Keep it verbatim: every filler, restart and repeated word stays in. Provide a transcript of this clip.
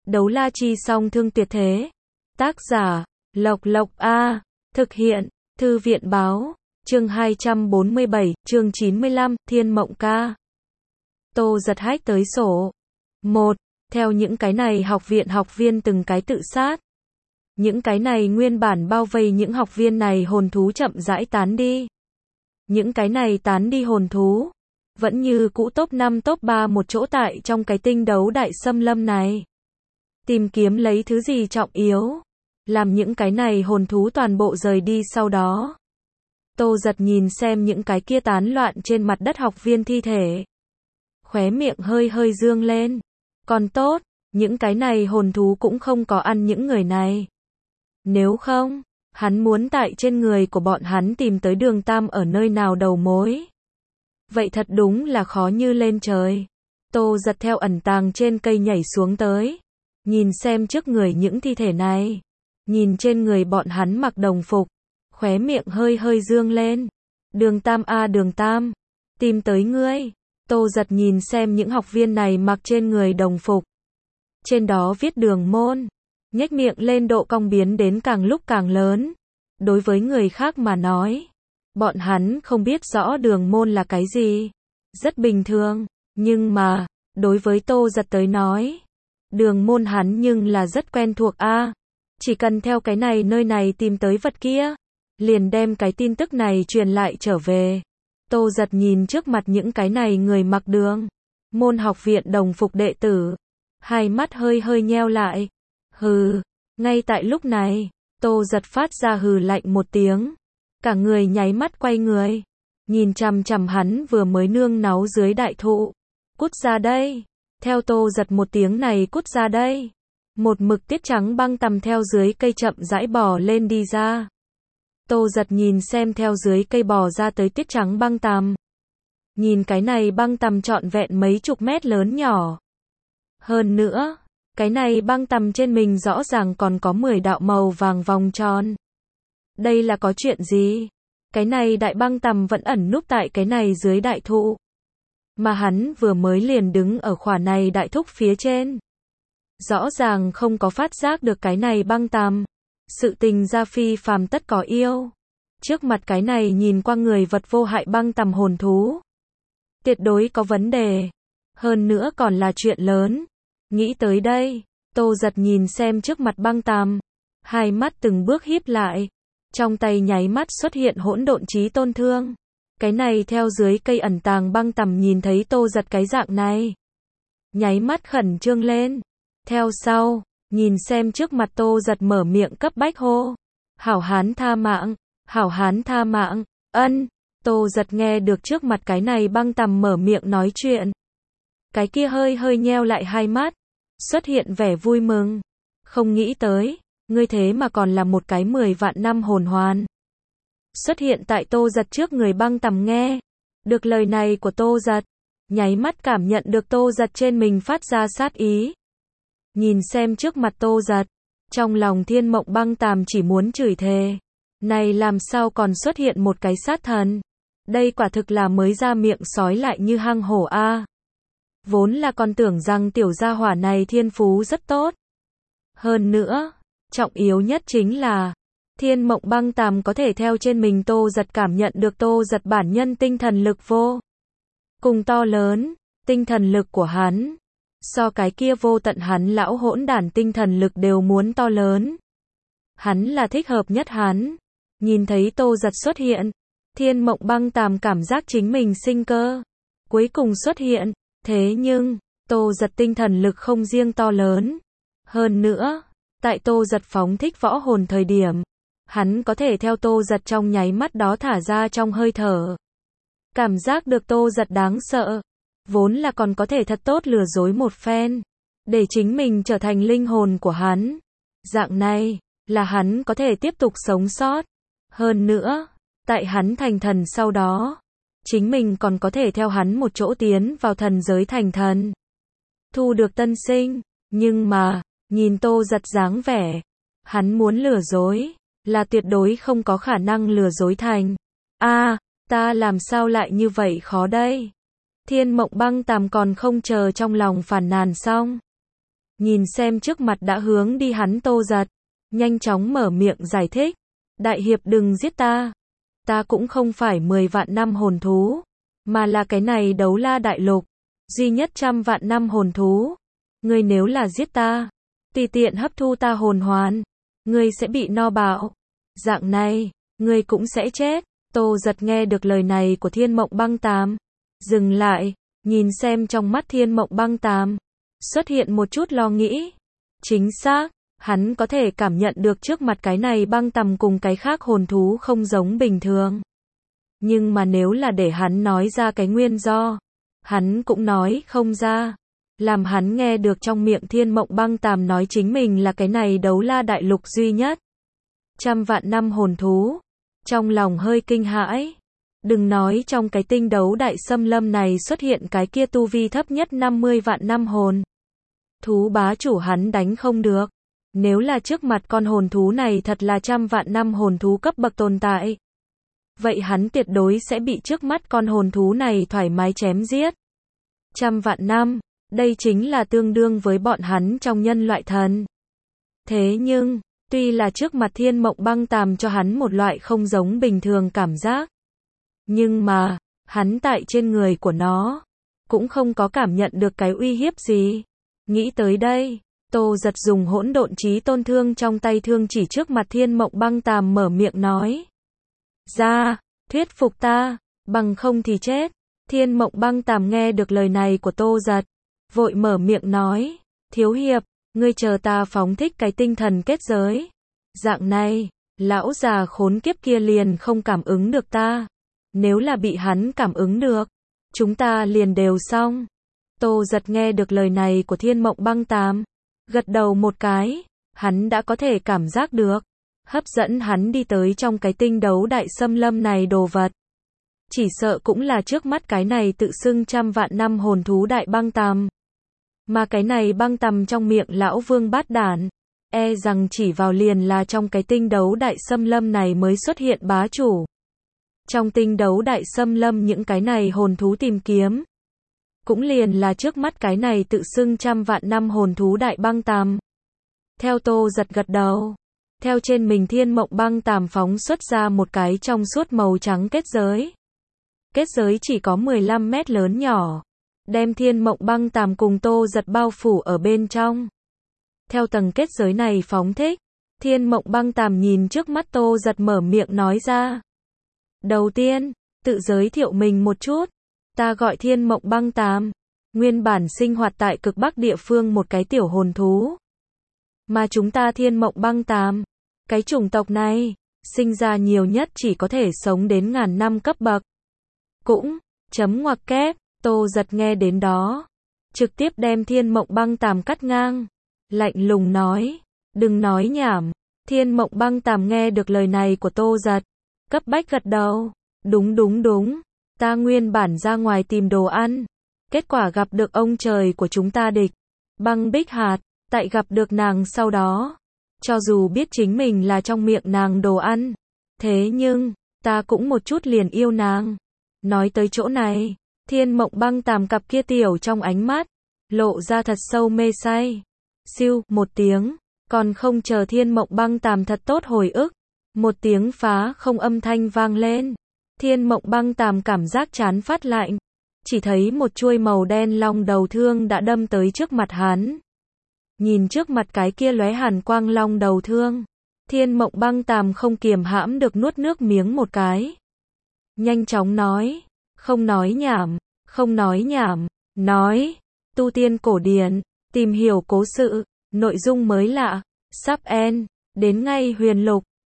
Đấu la chi song thương tuyệt thế. Tác giả, Lộc Lộc A. Thực hiện, Thư viện báo. Chương hai trăm bốn mươi bảy, chương chín mươi lăm, Thiên Mộng Ca. Tô Giật hack tới sổ. một. Theo những cái này học viện học viên từng cái tự sát. Những cái này nguyên bản bao vây những học viên này hồn thú chậm rãi tán đi. Những cái này tán đi hồn thú. Vẫn như cũ top năm top ba một chỗ tại trong cái tinh đấu đại xâm lâm này. Tìm kiếm lấy thứ gì trọng yếu. Làm những cái này hồn thú toàn bộ rời đi sau đó. Tô Giật nhìn xem những cái kia tán loạn trên mặt đất học viên thi thể. Khóe miệng hơi hơi dương lên. Còn tốt, những cái này hồn thú cũng không có ăn những người này. Nếu không, hắn muốn tại trên người của bọn hắn tìm tới đường tam ở nơi nào đầu mối. Vậy thật đúng là khó như lên trời. Tô Giật theo ẩn tàng trên cây nhảy xuống tới. Nhìn xem trước người những thi thể này. Nhìn trên người bọn hắn mặc đồng phục. Khóe miệng hơi hơi dương lên. Đường tam a đường tam. Tìm tới ngươi. Tô Giật nhìn xem những học viên này mặc trên người đồng phục. Trên đó viết đường môn. Nhếch miệng lên độ cong biến đến càng lúc càng lớn. Đối với người khác mà nói. Bọn hắn không biết rõ đường môn là cái gì. Rất bình thường. Nhưng mà, đối với Tô Giật tới nói. Đường môn hắn nhưng là rất quen thuộc a. Chỉ cần theo cái này nơi này tìm tới vật kia. Liền đem cái tin tức này truyền lại trở về. Tô Giật nhìn trước mặt những cái này người mặc đường môn học viện đồng phục đệ tử. Hai mắt hơi hơi nheo lại. Hừ. Ngay tại lúc này, Tô Giật phát ra hừ lạnh một tiếng. Cả người nháy mắt quay người. Nhìn chằm chằm hắn vừa mới nương náu dưới đại thụ. Cút ra đây. Theo Tô Giật một tiếng này cút ra đây. Một mực tiết trắng băng tằm theo dưới cây chậm rãi bò lên đi ra. Tô Giật nhìn xem theo dưới cây bò ra tới tiết trắng băng tằm. Nhìn cái này băng tằm trọn vẹn mấy chục mét lớn nhỏ. Hơn nữa, cái này băng tằm trên mình rõ ràng còn có mười đạo màu vàng vòng tròn. Đây là có chuyện gì? Cái này đại băng tằm vẫn ẩn núp tại cái này dưới đại thụ. Mà hắn vừa mới liền đứng ở khỏa này đại thúc phía trên. Rõ ràng không có phát giác được cái này băng tằm. Sự tình ra phi phàm tất có yêu. Trước mặt cái này nhìn qua người vật vô hại băng tằm hồn thú. Tuyệt đối có vấn đề. Hơn nữa còn là chuyện lớn. Nghĩ tới đây, Tô Giật nhìn xem trước mặt băng tằm. Hai mắt từng bước híp lại. Trong tay nháy mắt xuất hiện hỗn độn chí tôn thương. Cái này theo dưới cây ẩn tàng băng tằm nhìn thấy Tô Giật cái dạng này. Nháy mắt khẩn trương lên. Theo sau, nhìn xem trước mặt Tô Giật mở miệng cấp bách hô. Hảo hán tha mạng, hảo hán tha mạng, ân. Tô Giật nghe được trước mặt cái này băng tằm mở miệng nói chuyện. Cái kia hơi hơi nheo lại hai mắt. Xuất hiện vẻ vui mừng. Không nghĩ tới, ngươi thế mà còn là một cái mười vạn năm hồn hoàn. Xuất hiện tại Tô Giật trước người băng tằm nghe. Được lời này của Tô Giật. Nháy mắt cảm nhận được Tô Giật trên mình phát ra sát ý. Nhìn xem trước mặt Tô Giật. Trong lòng Thiên Mộng băng tằm chỉ muốn chửi thề. Này làm sao còn xuất hiện một cái sát thần. Đây quả thực là mới ra miệng sói lại như hang hổ a. Vốn là còn tưởng rằng tiểu gia hỏa này thiên phú rất tốt. Hơn nữa, trọng yếu nhất chính là Thiên Mộng băng tằm có thể theo trên mình Tô Giật cảm nhận được Tô Giật bản nhân tinh thần lực vô cùng to lớn. Tinh thần lực của hắn so cái kia vô tận hắn lão hỗn đản tinh thần lực đều muốn to lớn. Hắn là thích hợp nhất hắn. Nhìn thấy Tô Giật xuất hiện, Thiên Mộng băng tằm cảm giác chính mình sinh cơ cuối cùng xuất hiện. Thế nhưng, Tô Giật tinh thần lực không riêng to lớn. Hơn nữa, tại Tô Giật phóng thích võ hồn thời điểm, hắn có thể theo Tô Giật trong nháy mắt đó thả ra trong hơi thở. Cảm giác được Tô Giật đáng sợ. Vốn là còn có thể thật tốt lừa dối một phen. Để chính mình trở thành linh hồn của hắn. Dạng này, là hắn có thể tiếp tục sống sót. Hơn nữa, tại hắn thành thần sau đó. Chính mình còn có thể theo hắn một chỗ tiến vào thần giới thành thần. Thu được tân sinh. Nhưng mà, nhìn Tô Giật dáng vẻ. Hắn muốn lừa dối. Là tuyệt đối không có khả năng lừa dối thành. A, ta làm sao lại như vậy khó đây? Thiên Mộng băng tằm còn không chờ trong lòng phàn nàn xong. nhìn xem trước mặt đã hướng đi hắn Tô Giật, nhanh chóng mở miệng giải thích. Đại hiệp đừng giết ta. Ta cũng không phải mười vạn năm hồn thú, mà là cái này Đấu La Đại Lục, duy nhất trăm vạn năm hồn thú. Ngươi nếu là giết ta, tùy tiện hấp thu ta hồn hoàn, ngươi sẽ bị no bạo. Dạng này, ngươi cũng sẽ chết. Tô Giật nghe được lời này của Thiên Mộng Băng Tam, dừng lại, nhìn xem trong mắt Thiên Mộng Băng Tam, xuất hiện một chút lo nghĩ. Chính xác, hắn có thể cảm nhận được trước mặt cái này băng tầm cùng cái khác hồn thú không giống bình thường. Nhưng mà nếu là để hắn nói ra cái nguyên do, hắn cũng nói không ra. Làm hắn nghe được trong miệng Thiên Mộng Băng Tam nói chính mình là cái này Đấu La Đại Lục duy nhất trăm vạn năm hồn thú, trong lòng hơi kinh hãi. Đừng nói trong cái tinh đấu đại xâm lâm này xuất hiện cái kia tu vi thấp nhất năm mươi vạn năm hồn thú bá chủ hắn đánh không được. Nếu là trước mặt con hồn thú này thật là trăm vạn năm hồn thú cấp bậc tồn tại, vậy hắn tuyệt đối sẽ bị trước mắt con hồn thú này thoải mái chém giết. Trăm vạn năm, đây chính là tương đương với bọn hắn trong nhân loại thần. Thế nhưng, tuy là trước mặt Thiên Mộng Băng Tam cho hắn một loại không giống bình thường cảm giác, nhưng mà, hắn tại trên người của nó, cũng không có cảm nhận được cái uy hiếp gì. Nghĩ tới đây, Tô Giật dùng hỗn độn chí tôn thương trong tay thương chỉ trước mặt Thiên Mộng Băng Tam mở miệng nói. Ra, thuyết phục ta, bằng không thì chết. Thiên Mộng Băng Tam nghe được lời này của Tô Giật, vội mở miệng nói. Thiếu hiệp, ngươi chờ ta phóng thích cái tinh thần kết giới. Dạng này, lão già khốn kiếp kia liền không cảm ứng được ta. Nếu là bị hắn cảm ứng được, chúng ta liền đều xong. Tô Giật nghe được lời này của Thiên Mộng Băng Tam, gật đầu một cái, hắn đã có thể cảm giác được, hấp dẫn hắn đi tới trong cái tinh đấu đại xâm lâm này đồ vật. Chỉ sợ cũng là trước mắt cái này tự xưng trăm vạn năm hồn thú đại băng tằm. Mà cái này băng tằm trong miệng lão vương bát đản, e rằng chỉ vào liền là trong cái tinh đấu đại xâm lâm này mới xuất hiện bá chủ. Trong tinh đấu đại xâm lâm những cái này hồn thú tìm kiếm, cũng liền là trước mắt cái này tự xưng trăm vạn năm hồn thú đại băng tằm. Theo Tô Giật gật đầu, theo trên mình Thiên Mộng Băng Tam phóng xuất ra một cái trong suốt màu trắng kết giới. Kết giới chỉ có mười lăm mét lớn nhỏ, đem Thiên Mộng Băng Tam cùng Tô Giật bao phủ ở bên trong. Theo tầng kết giới này phóng thích, Thiên Mộng Băng Tam nhìn trước mắt Tô Giật mở miệng nói ra. Đầu tiên, tự giới thiệu mình một chút. Ta gọi Thiên Mộng Băng Tam, nguyên bản sinh hoạt tại cực bắc địa phương một cái tiểu hồn thú. Mà chúng ta Thiên Mộng Băng Tam, cái chủng tộc này, sinh ra nhiều nhất chỉ có thể sống đến ngàn năm cấp bậc. Cũng, chấm ngoặc kép, Tô Giật nghe đến đó, trực tiếp đem Thiên Mộng Băng Tam cắt ngang, lạnh lùng nói, đừng nói nhảm. Thiên Mộng Băng Tam nghe được lời này của Tô Giật, cấp bách gật đầu, đúng đúng đúng, ta nguyên bản ra ngoài tìm đồ ăn, kết quả gặp được ông trời của chúng ta địch, Băng Bích Hạt, tại gặp được nàng sau đó, cho dù biết chính mình là trong miệng nàng đồ ăn, thế nhưng, ta cũng một chút liền yêu nàng. Nói tới chỗ này, Thiên Mộng Băng Tam cặp kia tiểu trong ánh mắt, lộ ra thật sâu mê say. Siêu, một tiếng, còn không chờ Thiên Mộng Băng Tam thật tốt hồi ức, một tiếng phá không âm thanh vang lên. Thiên Mộng Băng Tam cảm giác chán phát lạnh, chỉ thấy một chuôi màu đen long đầu thương đã đâm tới trước mặt hắn. Nhìn trước mặt cái kia lóe hàn quang long đầu thương, Thiên Mộng Băng Tam không kiềm hãm được nuốt nước miếng một cái. Nhanh chóng nói, không nói nhảm, không nói nhảm, nói, tu tiên cổ điển, tìm hiểu cố sự, nội dung mới lạ, sắp end, đến ngay huyền lục.